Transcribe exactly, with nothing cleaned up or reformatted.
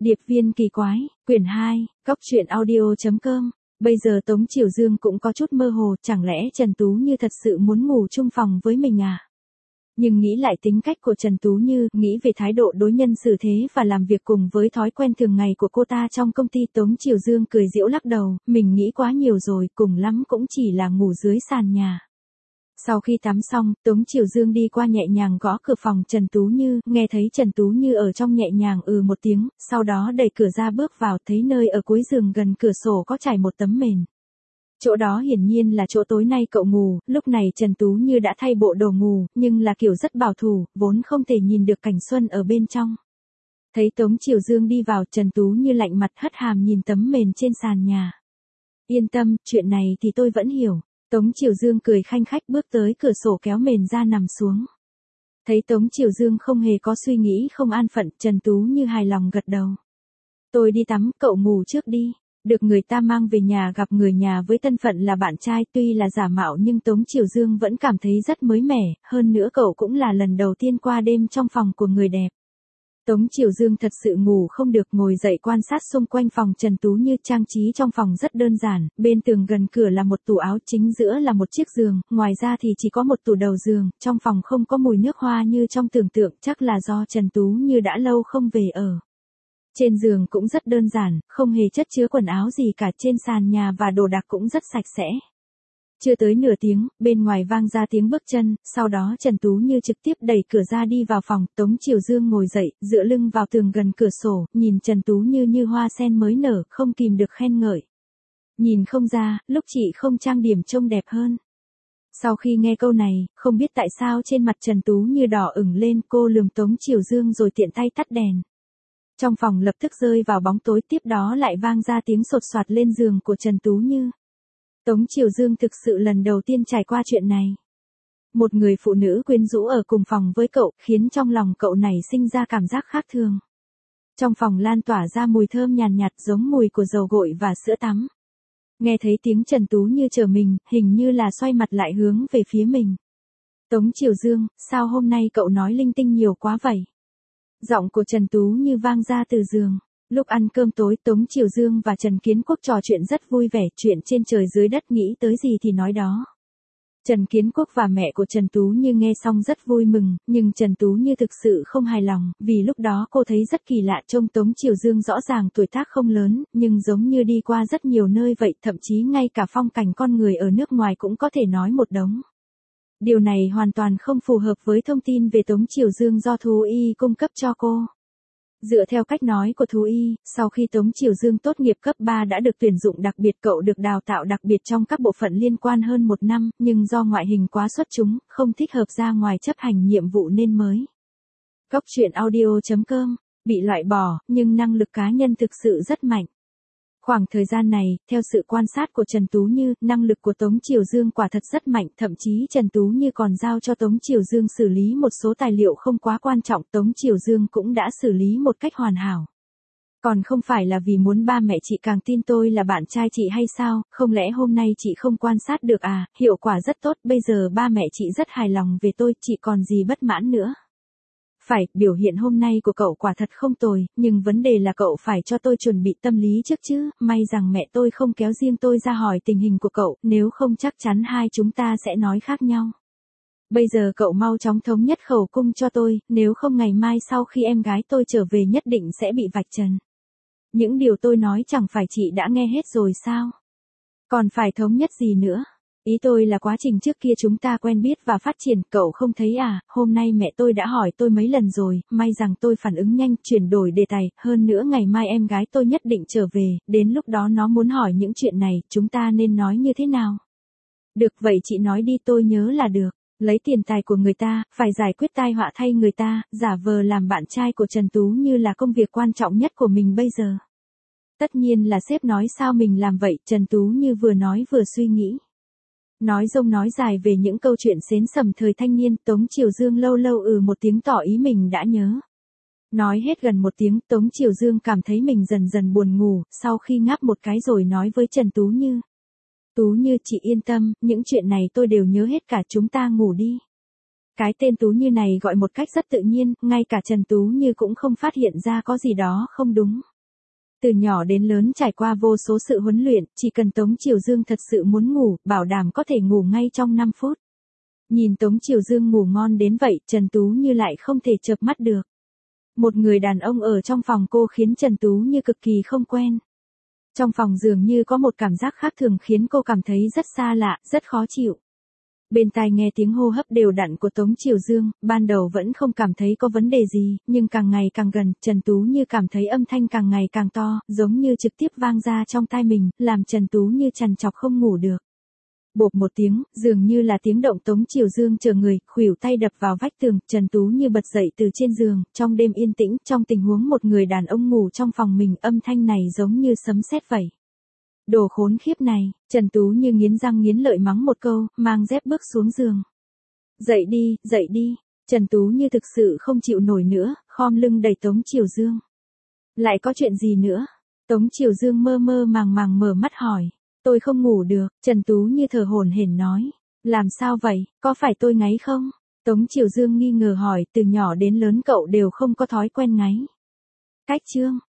Điệp viên kỳ quái, quyển hai, cóc truyện audio chấm com. Bây giờ Tống Triều Dương cũng có chút mơ hồ, chẳng lẽ Trần Tú Như thật sự muốn ngủ chung phòng với mình à? Nhưng nghĩ lại tính cách của Trần Tú Như, nghĩ về thái độ đối nhân xử thế và làm việc cùng với thói quen thường ngày của cô ta trong công ty, Tống Triều Dương cười giễu lắc đầu, mình nghĩ quá nhiều rồi, cùng lắm cũng chỉ là ngủ dưới sàn nhà. Sau khi tắm xong, Tống Triều Dương đi qua nhẹ nhàng gõ cửa phòng Trần Tú Như, nghe thấy Trần Tú Như ở trong nhẹ nhàng ừ một tiếng, sau đó đẩy cửa ra bước vào, thấy nơi ở cuối giường gần cửa sổ có trải một tấm mền. Chỗ đó hiển nhiên là chỗ tối nay cậu ngủ, lúc này Trần Tú Như đã thay bộ đồ ngủ, nhưng là kiểu rất bảo thủ, vốn không thể nhìn được cảnh xuân ở bên trong. Thấy Tống Triều Dương đi vào, Trần Tú Như lạnh mặt hất hàm nhìn tấm mền trên sàn nhà. Yên tâm, chuyện này thì tôi vẫn hiểu. Tống Triều Dương cười khanh khách bước tới cửa sổ kéo mền ra nằm xuống. Thấy Tống Triều Dương không hề có suy nghĩ không an phận, Trần Tú Như hài lòng gật đầu. Tôi đi tắm, cậu ngủ trước đi. Được người ta mang về nhà gặp người nhà với thân phận là bạn trai, tuy là giả mạo nhưng Tống Triều Dương vẫn cảm thấy rất mới mẻ, hơn nữa cậu cũng là lần đầu tiên qua đêm trong phòng của người đẹp. Tống Triều Dương thật sự ngủ không được, ngồi dậy quan sát xung quanh phòng Trần Tú Như. Trang trí trong phòng rất đơn giản, bên tường gần cửa là một tủ áo, chính giữa là một chiếc giường, ngoài ra thì chỉ có một tủ đầu giường, trong phòng không có mùi nước hoa như trong tưởng tượng, chắc là do Trần Tú Như đã lâu không về ở. Trên giường cũng rất đơn giản, không hề chất chứa quần áo gì cả, trên sàn nhà và đồ đạc cũng rất sạch sẽ. Chưa tới nửa tiếng, bên ngoài vang ra tiếng bước chân, sau đó Trần Tú Như trực tiếp đẩy cửa ra đi vào phòng. Tống Triều Dương ngồi dậy, dựa lưng vào tường gần cửa sổ, nhìn Trần Tú Như như hoa sen mới nở, không kìm được khen ngợi. Nhìn không ra, lúc chị không trang điểm trông đẹp hơn. Sau khi nghe câu này, không biết tại sao trên mặt Trần Tú Như đỏ ửng lên, cô lườm Tống Triều Dương rồi tiện tay tắt đèn. Trong phòng lập tức rơi vào bóng tối, tiếp đó lại vang ra tiếng sột soạt lên giường của Trần Tú Như. Tống Triều Dương thực sự lần đầu tiên trải qua chuyện này. Một người phụ nữ quyến rũ ở cùng phòng với cậu, khiến trong lòng cậu này sinh ra cảm giác khác thường. Trong phòng lan tỏa ra mùi thơm nhàn nhạt, nhạt giống mùi của dầu gội và sữa tắm. Nghe thấy tiếng Trần Tú Như chờ mình, hình như là xoay mặt lại hướng về phía mình. Tống Triều Dương, sao hôm nay cậu nói linh tinh nhiều quá vậy? Giọng của Trần Tú Như vang ra từ giường. Lúc ăn cơm tối, Tống Triều Dương và Trần Kiến Quốc trò chuyện rất vui vẻ, chuyện trên trời dưới đất, nghĩ tới gì thì nói đó. Trần Kiến Quốc và mẹ của Trần Tú Như nghe xong rất vui mừng, nhưng Trần Tú Như thực sự không hài lòng, vì lúc đó cô thấy rất kỳ lạ, trông Tống Triều Dương rõ ràng tuổi tác không lớn, nhưng giống như đi qua rất nhiều nơi vậy, thậm chí ngay cả phong cảnh con người ở nước ngoài cũng có thể nói một đống. Điều này hoàn toàn không phù hợp với thông tin về Tống Triều Dương do Thú Y cung cấp cho cô. Dựa theo cách nói của Thú Y, sau khi Tống Triều Dương tốt nghiệp cấp ba đã được tuyển dụng đặc biệt, cậu được đào tạo đặc biệt trong các bộ phận liên quan hơn một năm, nhưng do ngoại hình quá xuất chúng, không thích hợp ra ngoài chấp hành nhiệm vụ nên mới. Cóc truyện audio chấm com, bị loại bỏ, nhưng năng lực cá nhân thực sự rất mạnh. Khoảng thời gian này, theo sự quan sát của Trần Tú Như, năng lực của Tống Triều Dương quả thật rất mạnh, thậm chí Trần Tú Như còn giao cho Tống Triều Dương xử lý một số tài liệu không quá quan trọng, Tống Triều Dương cũng đã xử lý một cách hoàn hảo. Còn không phải là vì muốn ba mẹ chị càng tin tôi là bạn trai chị hay sao, không lẽ hôm nay chị không quan sát được à, hiệu quả rất tốt, bây giờ ba mẹ chị rất hài lòng về tôi, chị còn gì bất mãn nữa. Phải, biểu hiện hôm nay của cậu quả thật không tồi, nhưng vấn đề là cậu phải cho tôi chuẩn bị tâm lý trước chứ, may rằng mẹ tôi không kéo riêng tôi ra hỏi tình hình của cậu, nếu không chắc chắn hai chúng ta sẽ nói khác nhau. Bây giờ cậu mau chóng thống nhất khẩu cung cho tôi, nếu không ngày mai sau khi em gái tôi trở về nhất định sẽ bị vạch trần. Những điều tôi nói chẳng phải chị đã nghe hết rồi sao? Còn phải thống nhất gì nữa? Ý tôi là quá trình trước kia chúng ta quen biết và phát triển, cậu không thấy à, hôm nay mẹ tôi đã hỏi tôi mấy lần rồi, may rằng tôi phản ứng nhanh, chuyển đổi đề tài, hơn nữa ngày mai em gái tôi nhất định trở về, đến lúc đó nó muốn hỏi những chuyện này, chúng ta nên nói như thế nào? Được vậy chị nói đi, tôi nhớ là được, lấy tiền tài của người ta, phải giải quyết tai họa thay người ta, giả vờ làm bạn trai của Trần Tú Như là công việc quan trọng nhất của mình bây giờ. Tất nhiên là sếp nói sao mình làm vậy, Trần Tú Như vừa nói vừa suy nghĩ. Nói rông nói dài về những câu chuyện xến sầm thời thanh niên, Tống Triều Dương lâu lâu ừ một tiếng tỏ ý mình đã nhớ. Nói hết gần một tiếng, Tống Triều Dương cảm thấy mình dần dần buồn ngủ, sau khi ngáp một cái rồi nói với Trần Tú Như. Tú Như, chị yên tâm, những chuyện này tôi đều nhớ hết cả, chúng ta ngủ đi. Cái tên Tú Như này gọi một cách rất tự nhiên, ngay cả Trần Tú Như cũng không phát hiện ra có gì đó không đúng. Từ nhỏ đến lớn trải qua vô số sự huấn luyện, chỉ cần Tống Triều Dương thật sự muốn ngủ, bảo đảm có thể ngủ ngay trong năm phút. Nhìn Tống Triều Dương ngủ ngon đến vậy, Trần Tú Như lại không thể chợp mắt được. Một người đàn ông ở trong phòng cô khiến Trần Tú Như cực kỳ không quen. Trong phòng dường như có một cảm giác khác thường khiến cô cảm thấy rất xa lạ, rất khó chịu. Bên tai nghe tiếng hô hấp đều đặn của Tống Triều Dương, ban đầu vẫn không cảm thấy có vấn đề gì, nhưng càng ngày càng gần, Trần Tú Như cảm thấy âm thanh càng ngày càng to, giống như trực tiếp vang ra trong tai mình, làm Trần Tú Như trằn trọc không ngủ được. Bộp một tiếng, dường như là tiếng động Tống Triều Dương chờ người, khuỷu tay đập vào vách tường, Trần Tú Như bật dậy từ trên giường, trong đêm yên tĩnh, trong tình huống một người đàn ông ngủ trong phòng mình, âm thanh này giống như sấm sét vậy. Đồ khốn khiếp này, Trần Tú Như nghiến răng nghiến lợi mắng một câu, mang dép bước xuống giường. Dậy đi, dậy đi, Trần Tú Như thực sự không chịu nổi nữa, khom lưng đẩy Tống Triều Dương. Lại có chuyện gì nữa? Tống Triều Dương mơ mơ màng màng mở mắt hỏi. Tôi không ngủ được, Trần Tú Như thở hổn hển nói. Làm sao vậy, có phải tôi ngáy không? Tống Triều Dương nghi ngờ hỏi, từ nhỏ đến lớn cậu đều không có thói quen ngáy. Cách chương.